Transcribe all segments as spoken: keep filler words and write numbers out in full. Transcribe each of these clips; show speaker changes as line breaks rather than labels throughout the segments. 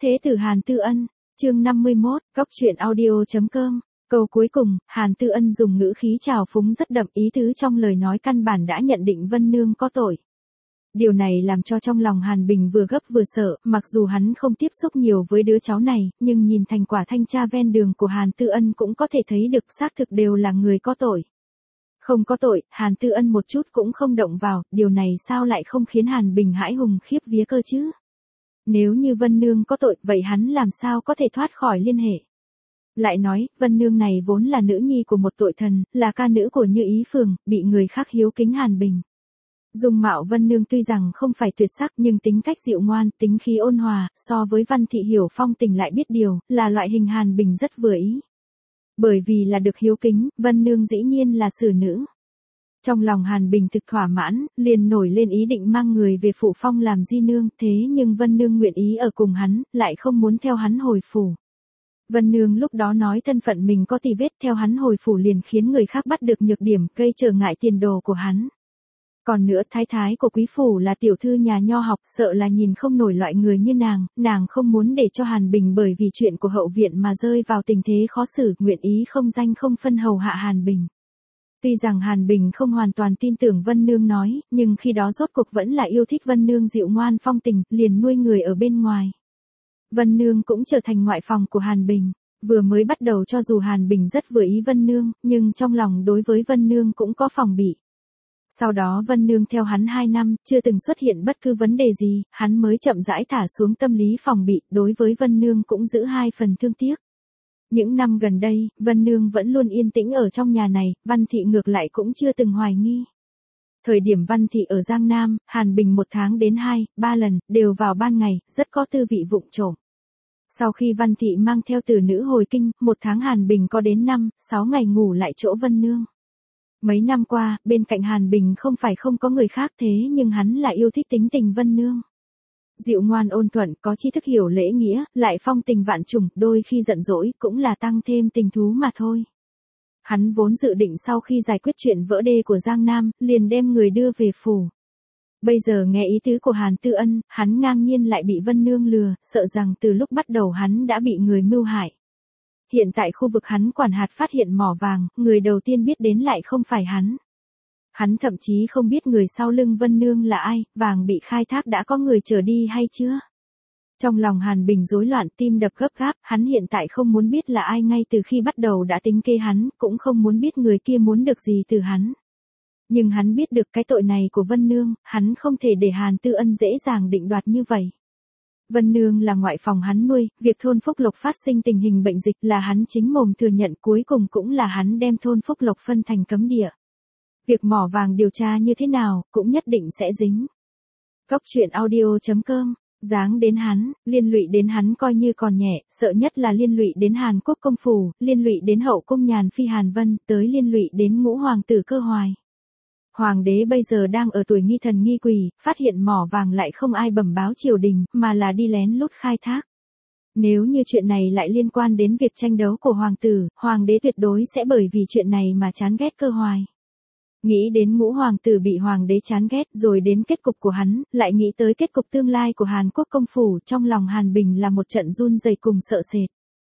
Thế tử Hàn Tư Ân, chương năm mươi mốt, góc truyện audio.com. Câu cuối cùng, Hàn Tư Ân dùng ngữ khí trào phúng rất đậm, ý tứ trong lời nói căn bản đã nhận định Vân Nương có tội. Điều này làm cho trong lòng Hàn Bình vừa gấp vừa sợ, mặc dù hắn không tiếp xúc nhiều với đứa cháu này, nhưng nhìn thành quả thanh tra ven đường của Hàn Tư Ân cũng có thể thấy được xác thực đều là người có tội. Không có tội, Hàn Tư Ân một chút cũng không động vào, điều này sao lại không khiến Hàn Bình hãi hùng khiếp vía cơ chứ? Nếu như Vân Nương có tội, vậy hắn làm sao có thể thoát khỏi liên hệ? Lại nói, Vân Nương này vốn là nữ nhi của một tội thần, là ca nữ của Như Ý Phường, bị người khác hiếu kính Hàn Bình. Dung mạo Vân Nương tuy rằng không phải tuyệt sắc nhưng tính cách dịu ngoan, tính khí ôn hòa, so với Văn Thị hiểu phong tình lại biết điều, là loại hình Hàn Bình rất vừa ý. Bởi vì là được hiếu kính, Vân Nương dĩ nhiên là xử nữ. Trong lòng Hàn Bình thực thỏa mãn, liền nổi lên ý định mang người về Phủ Phong làm di nương, thế nhưng Vân Nương nguyện ý ở cùng hắn, lại không muốn theo hắn hồi phủ. Vân Nương lúc đó nói thân phận mình có tì vết, theo hắn hồi phủ liền khiến người khác bắt được nhược điểm, gây trở ngại tiền đồ của hắn. Còn nữa, thái thái của quý phủ là tiểu thư nhà nho học, sợ là nhìn không nổi loại người như nàng, nàng không muốn để cho Hàn Bình bởi vì chuyện của hậu viện mà rơi vào tình thế khó xử, nguyện ý không danh không phân hầu hạ Hàn Bình. Tuy rằng Hàn Bình không hoàn toàn tin tưởng Vân Nương nói, nhưng khi đó rốt cuộc vẫn là yêu thích Vân Nương dịu ngoan phong tình, liền nuôi người ở bên ngoài. Vân Nương cũng trở thành ngoại phòng của Hàn Bình. Vừa mới bắt đầu cho dù Hàn Bình rất vừa ý Vân Nương, nhưng trong lòng đối với Vân Nương cũng có phòng bị. Sau đó Vân Nương theo hắn hai năm, chưa từng xuất hiện bất cứ vấn đề gì, hắn mới chậm rãi thả xuống tâm lý phòng bị, đối với Vân Nương cũng giữ hai phần thương tiếc. Những năm gần đây, Vân Nương vẫn luôn yên tĩnh ở trong nhà này, Văn Thị ngược lại cũng chưa từng hoài nghi. Thời điểm Văn Thị ở Giang Nam, Hàn Bình một tháng đến hai, ba lần, đều vào ban ngày, rất có tư vị vụng trộm. Sau khi Văn Thị mang theo tử nữ hồi kinh, một tháng Hàn Bình có đến năm, sáu ngày ngủ lại chỗ Vân Nương. Mấy năm qua, bên cạnh Hàn Bình không phải không có người khác, thế nhưng hắn lại yêu thích tính tình Vân Nương. Dịu ngoan ôn thuận, có tri thức hiểu lễ nghĩa, lại phong tình vạn trùng, đôi khi giận dỗi cũng là tăng thêm tình thú mà thôi. Hắn vốn dự định sau khi giải quyết chuyện vỡ đê của Giang Nam, liền đem người đưa về phủ. Bây giờ nghe ý tứ của Hàn Tư Ân, hắn ngang nhiên lại bị Vân Nương lừa, sợ rằng từ lúc bắt đầu hắn đã bị người mưu hại. Hiện tại khu vực hắn quản hạt phát hiện mỏ vàng, người đầu tiên biết đến lại không phải hắn. Hắn thậm chí không biết người sau lưng Vân Nương là ai, vàng bị khai thác đã có người chở đi hay chưa. Trong lòng Hàn Bình rối loạn, tim đập gấp gáp, hắn hiện tại không muốn biết là ai ngay từ khi bắt đầu đã tính kê hắn, cũng không muốn biết người kia muốn được gì từ hắn. Nhưng hắn biết được cái tội này của Vân Nương, hắn không thể để Hàn Tư Ân dễ dàng định đoạt như vậy. Vân Nương là ngoại phòng hắn nuôi, việc thôn Phúc Lộc phát sinh tình hình bệnh dịch là hắn chính mồm thừa nhận, cuối cùng cũng là hắn đem thôn Phúc Lộc phân thành cấm địa. Việc mỏ vàng điều tra như thế nào, cũng nhất định sẽ dính. Góc truyện audio.com, dáng đến hắn, liên lụy đến hắn coi như còn nhẹ, sợ nhất là liên lụy đến Hàn Quốc công phủ, liên lụy đến hậu cung Nhàn Phi Hàn Vân, tới liên lụy đến ngũ hoàng tử Cơ Hoài. Hoàng đế bây giờ đang ở tuổi nghi thần nghi quỷ, phát hiện mỏ vàng lại không ai bẩm báo triều đình, mà là đi lén lút khai thác. Nếu như chuyện này lại liên quan đến việc tranh đấu của hoàng tử, hoàng đế tuyệt đối sẽ bởi vì chuyện này mà chán ghét Cơ Hoài. Nghĩ đến ngũ hoàng tử bị hoàng đế chán ghét, rồi đến kết cục của hắn, lại nghĩ tới kết cục tương lai của Hàn Quốc công phủ, trong lòng Hàn Bình là một trận run rẩy cùng sợ sệt.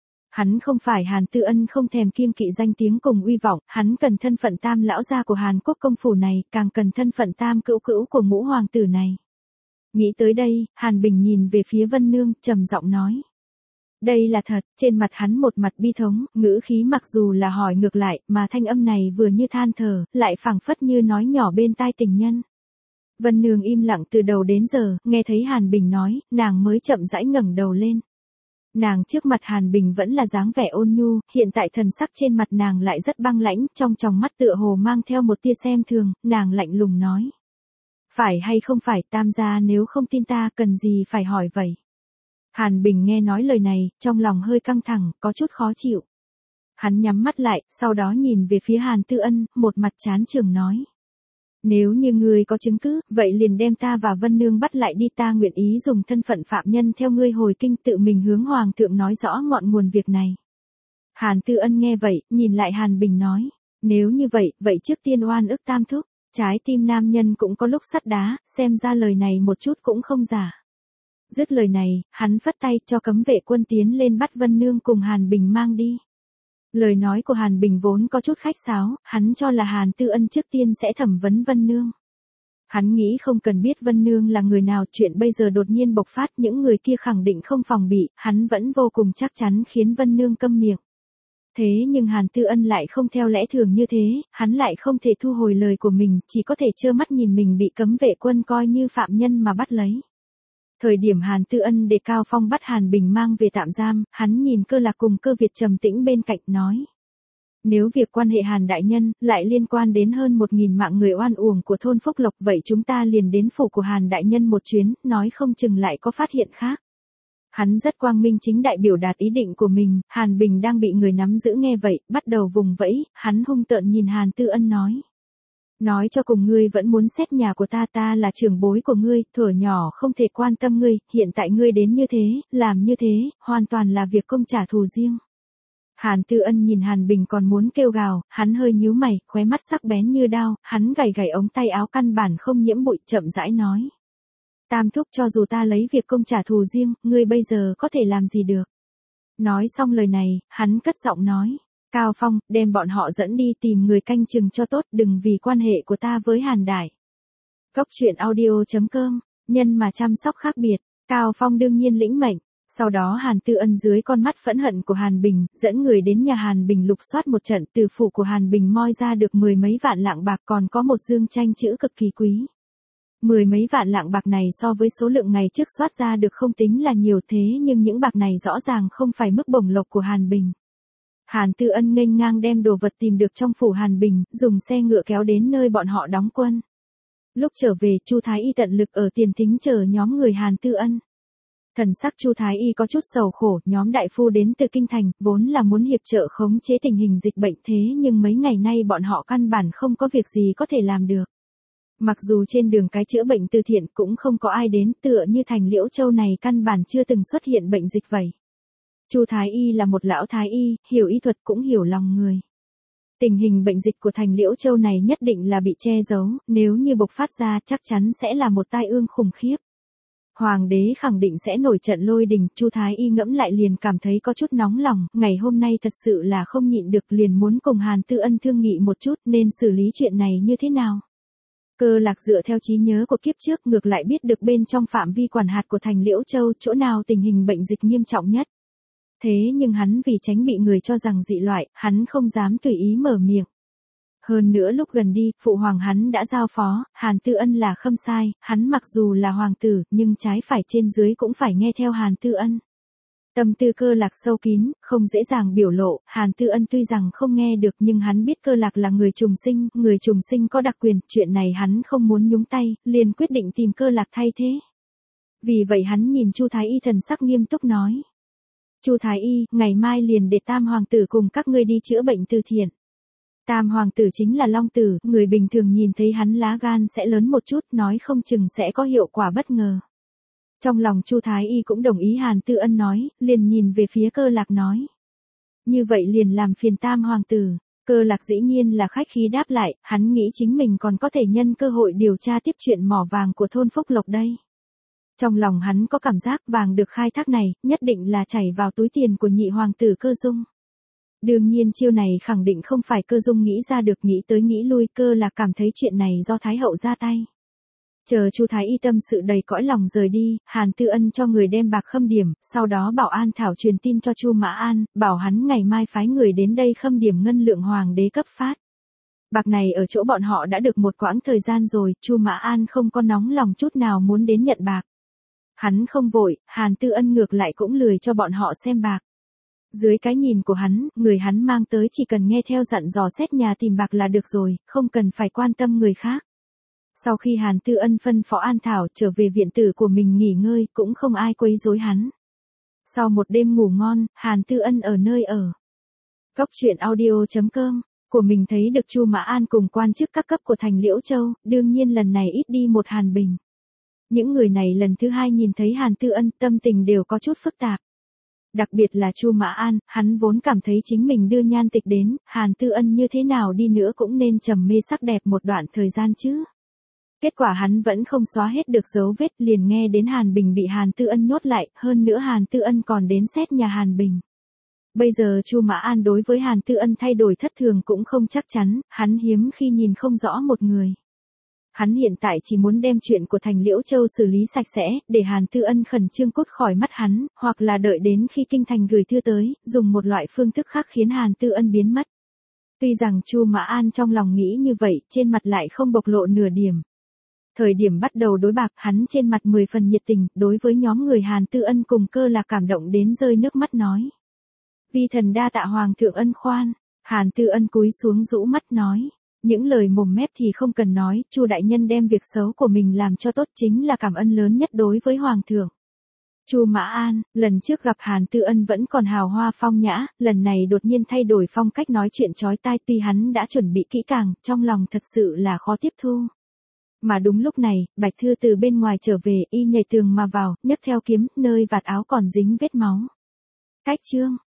Hắn không phải Hàn Tư Ân không thèm kiêng kỵ danh tiếng cùng uy vọng, hắn cần thân phận tam lão gia của Hàn Quốc công phủ này, càng cần thân phận tam cữu cữu của ngũ hoàng tử này. Nghĩ tới đây, Hàn Bình nhìn về phía Vân Nương, trầm giọng nói. Đây là thật, trên mặt hắn một mặt bi thống, ngữ khí mặc dù là hỏi ngược lại, mà thanh âm này vừa như than thở, lại phảng phất như nói nhỏ bên tai tình nhân. Vân Nương im lặng từ đầu đến giờ, nghe thấy Hàn Bình nói, nàng mới chậm rãi ngẩng đầu lên. Nàng trước mặt Hàn Bình vẫn là dáng vẻ ôn nhu, hiện tại thần sắc trên mặt nàng lại rất băng lãnh, trong tròng mắt tựa hồ mang theo một tia xem thường, nàng lạnh lùng nói. Phải hay không phải, tam gia nếu không tin ta, cần gì phải hỏi vậy? Hàn Bình nghe nói lời này, trong lòng hơi căng thẳng, có chút khó chịu. Hắn nhắm mắt lại, sau đó nhìn về phía Hàn Tư Ân, một mặt chán chường nói. Nếu như ngươi có chứng cứ, vậy liền đem ta và Vân Nương bắt lại đi, ta nguyện ý dùng thân phận phạm nhân theo ngươi hồi kinh, tự mình hướng hoàng thượng nói rõ ngọn nguồn việc này. Hàn Tư Ân nghe vậy, nhìn lại Hàn Bình nói, nếu như vậy, vậy trước tiên oan ức tam thúc, trái tim nam nhân cũng có lúc sắt đá, xem ra lời này một chút cũng không giả. Dứt lời này, hắn phất tay cho cấm vệ quân tiến lên bắt Vân Nương cùng Hàn Bình mang đi. Lời nói của Hàn Bình vốn có chút khách sáo, hắn cho là Hàn Tư Ân trước tiên sẽ thẩm vấn Vân Nương. Hắn nghĩ không cần biết Vân Nương là người nào, chuyện bây giờ đột nhiên bộc phát, những người kia khẳng định không phòng bị, hắn vẫn vô cùng chắc chắn khiến Vân Nương câm miệng. Thế nhưng Hàn Tư Ân lại không theo lẽ thường như thế, hắn lại không thể thu hồi lời của mình, chỉ có thể trơ mắt nhìn mình bị cấm vệ quân coi như phạm nhân mà bắt lấy. Thời điểm Hàn Tư Ân để Cao Phong bắt Hàn Bình mang về tạm giam, hắn nhìn Cơ Lạc cùng Cơ Việt trầm tĩnh bên cạnh nói. Nếu việc quan hệ Hàn đại nhân lại liên quan đến hơn một nghìn mạng người oan uổng của thôn Phúc Lộc, vậy chúng ta liền đến phủ của Hàn đại nhân một chuyến, nói không chừng lại có phát hiện khác. Hắn rất quang minh chính đại biểu đạt ý định của mình, Hàn Bình đang bị người nắm giữ nghe vậy, bắt đầu vùng vẫy, hắn hung tợn nhìn Hàn Tư Ân nói. Nói cho cùng ngươi vẫn muốn xét nhà của ta, ta là trưởng bối của ngươi, thuở nhỏ không thể quan tâm ngươi, hiện tại ngươi đến như thế, làm như thế, hoàn toàn là việc công trả thù riêng. Hàn Tư Ân nhìn Hàn Bình còn muốn kêu gào, hắn hơi nhíu mày, khóe mắt sắc bén như đao, hắn gảy gảy ống tay áo căn bản không nhiễm bụi, chậm rãi nói. Tam thúc, cho dù ta lấy việc công trả thù riêng, ngươi bây giờ có thể làm gì được. Nói xong lời này, hắn cất giọng nói. Cao Phong, đem bọn họ dẫn đi tìm người canh chừng cho tốt, đừng vì quan hệ của ta với Hàn đại. Cốc truyện audio chấm com, nhân mà chăm sóc khác biệt, Cao Phong đương nhiên lĩnh mệnh. Sau đó Hàn Tư Ân dưới con mắt phẫn hận của Hàn Bình, dẫn người đến nhà Hàn Bình lục soát một trận, từ phủ của Hàn Bình moi ra được mười mấy vạn lạng bạc, còn có một dương tranh chữ cực kỳ quý. Mười mấy vạn lạng bạc này so với số lượng ngày trước soát ra được không tính là nhiều, thế nhưng những bạc này rõ ràng không phải mức bổng lộc của Hàn Bình. Hàn Tư Ân nghênh ngang đem đồ vật tìm được trong phủ Hàn Bình, dùng xe ngựa kéo đến nơi bọn họ đóng quân. Lúc trở về, Chu Thái Y tận lực ở tiền thính chờ nhóm người Hàn Tư Ân. Thần sắc Chu Thái Y có chút sầu khổ, nhóm đại phu đến từ kinh thành, vốn là muốn hiệp trợ khống chế tình hình dịch bệnh, thế nhưng mấy ngày nay bọn họ căn bản không có việc gì có thể làm được. Mặc dù trên đường cái chữa bệnh từ thiện cũng không có ai đến, tựa như thành Liễu Châu này căn bản chưa từng xuất hiện bệnh dịch vậy. Chu Thái Y là một lão thái y, hiểu y thuật cũng hiểu lòng người. Tình hình bệnh dịch của thành Liễu Châu này nhất định là bị che giấu, nếu như bộc phát ra chắc chắn sẽ là một tai ương khủng khiếp. Hoàng đế khẳng định sẽ nổi trận lôi đình, Chu Thái Y ngẫm lại liền cảm thấy có chút nóng lòng, ngày hôm nay thật sự là không nhịn được, liền muốn cùng Hàn Tư Ân thương nghị một chút nên xử lý chuyện này như thế nào. Cơ Lạc dựa theo trí nhớ của kiếp trước ngược lại biết được bên trong phạm vi quản hạt của thành Liễu Châu chỗ nào tình hình bệnh dịch nghiêm trọng nhất. Thế nhưng hắn vì tránh bị người cho rằng dị loại, hắn không dám tùy ý mở miệng. Hơn nữa lúc gần đi, phụ hoàng hắn đã giao phó, Hàn Tư Ân là khâm sai, hắn mặc dù là hoàng tử, nhưng trái phải trên dưới cũng phải nghe theo Hàn Tư Ân. Tâm tư Cơ Lạc sâu kín, không dễ dàng biểu lộ, Hàn Tư Ân tuy rằng không nghe được nhưng hắn biết Cơ Lạc là người trùng sinh, người trùng sinh có đặc quyền, chuyện này hắn không muốn nhúng tay, liền quyết định tìm Cơ Lạc thay thế. Vì vậy hắn nhìn Chu Thái Y thần sắc nghiêm túc nói. Chu Thái Y, ngày mai liền để Tam hoàng tử cùng các ngươi đi chữa bệnh từ thiện. Tam hoàng tử chính là Long tử, người bình thường nhìn thấy hắn lá gan sẽ lớn một chút, nói không chừng sẽ có hiệu quả bất ngờ. Trong lòng Chu Thái Y cũng đồng ý Hàn Tư Ân nói, liền nhìn về phía Cơ Lạc nói. Như vậy liền làm phiền Tam hoàng tử. Cơ Lạc dĩ nhiên là khách khí đáp lại, hắn nghĩ chính mình còn có thể nhân cơ hội điều tra tiếp chuyện mỏ vàng của thôn Phúc Lộc đây. Trong lòng hắn có cảm giác vàng được khai thác này, nhất định là chảy vào túi tiền của nhị hoàng tử Cơ Dung. Đương nhiên chiêu này khẳng định không phải Cơ Dung nghĩ ra được, nghĩ tới nghĩ lui, Cơ Lạc cảm thấy chuyện này do Thái hậu ra tay. Chờ Chu Thái Y tâm sự đầy cõi lòng rời đi, Hàn Tư Ân cho người đem bạc khâm điểm, sau đó bảo An Thảo truyền tin cho Chu Mã An, bảo hắn ngày mai phái người đến đây khâm điểm ngân lượng hoàng đế cấp phát. Bạc này ở chỗ bọn họ đã được một quãng thời gian rồi, Chu Mã An không có nóng lòng chút nào muốn đến nhận bạc. Hắn không vội, Hàn Tư Ân ngược lại cũng lười cho bọn họ xem bạc. Dưới cái nhìn của hắn, người hắn mang tới chỉ cần nghe theo dặn dò xét nhà tìm bạc là được rồi, không cần phải quan tâm người khác. Sau khi Hàn Tư Ân phân phó An Thảo trở về viện tử của mình nghỉ ngơi, cũng không ai quấy rối hắn. Sau một đêm ngủ ngon, Hàn Tư Ân ở nơi ở Cốc truyện audio chấm com của mình thấy được Chu Mã An cùng quan chức các cấp của thành Liễu Châu, đương nhiên lần này ít đi một Hàn Bình. Những người này lần thứ hai nhìn thấy Hàn Tư Ân, tâm tình đều có chút phức tạp. Đặc biệt là Chu Mã An, hắn vốn cảm thấy chính mình đưa nhan tịch đến, Hàn Tư Ân như thế nào đi nữa cũng nên trầm mê sắc đẹp một đoạn thời gian chứ. Kết quả hắn vẫn không xóa hết được dấu vết, liền nghe đến Hàn Bình bị Hàn Tư Ân nhốt lại, hơn nữa Hàn Tư Ân còn đến xét nhà Hàn Bình. Bây giờ Chu Mã An đối với Hàn Tư Ân thay đổi thất thường cũng không chắc chắn, hắn hiếm khi nhìn không rõ một người. Hắn hiện tại chỉ muốn đem chuyện của Thành Liễu Châu xử lý sạch sẽ, để Hàn Tư Ân khẩn trương cút khỏi mắt hắn, hoặc là đợi đến khi kinh thành gửi thư tới, dùng một loại phương thức khác khiến Hàn Tư Ân biến mất. Tuy rằng Chu Mã An trong lòng nghĩ như vậy, trên mặt lại không bộc lộ nửa điểm. Thời điểm bắt đầu đối bạc, hắn trên mặt mười phần nhiệt tình, đối với nhóm người Hàn Tư Ân cùng Cơ Lạc cảm động đến rơi nước mắt nói. Vi thần đa tạ hoàng thượng ân khoan. Hàn Tư Ân cúi xuống rũ mắt nói. Những lời mồm mép thì không cần nói, Chu đại nhân đem việc xấu của mình làm cho tốt chính là cảm ơn lớn nhất đối với hoàng thượng. Chu Mã An, lần trước gặp Hàn Tư Ân vẫn còn hào hoa phong nhã, lần này đột nhiên thay đổi phong cách nói chuyện chói tai, tuy hắn đã chuẩn bị kỹ càng, trong lòng thật sự là khó tiếp thu. Mà đúng lúc này, Bạch Thư từ bên ngoài trở về, y nhảy tường mà vào, nhấc theo kiếm, nơi vạt áo còn dính vết máu. Cách chương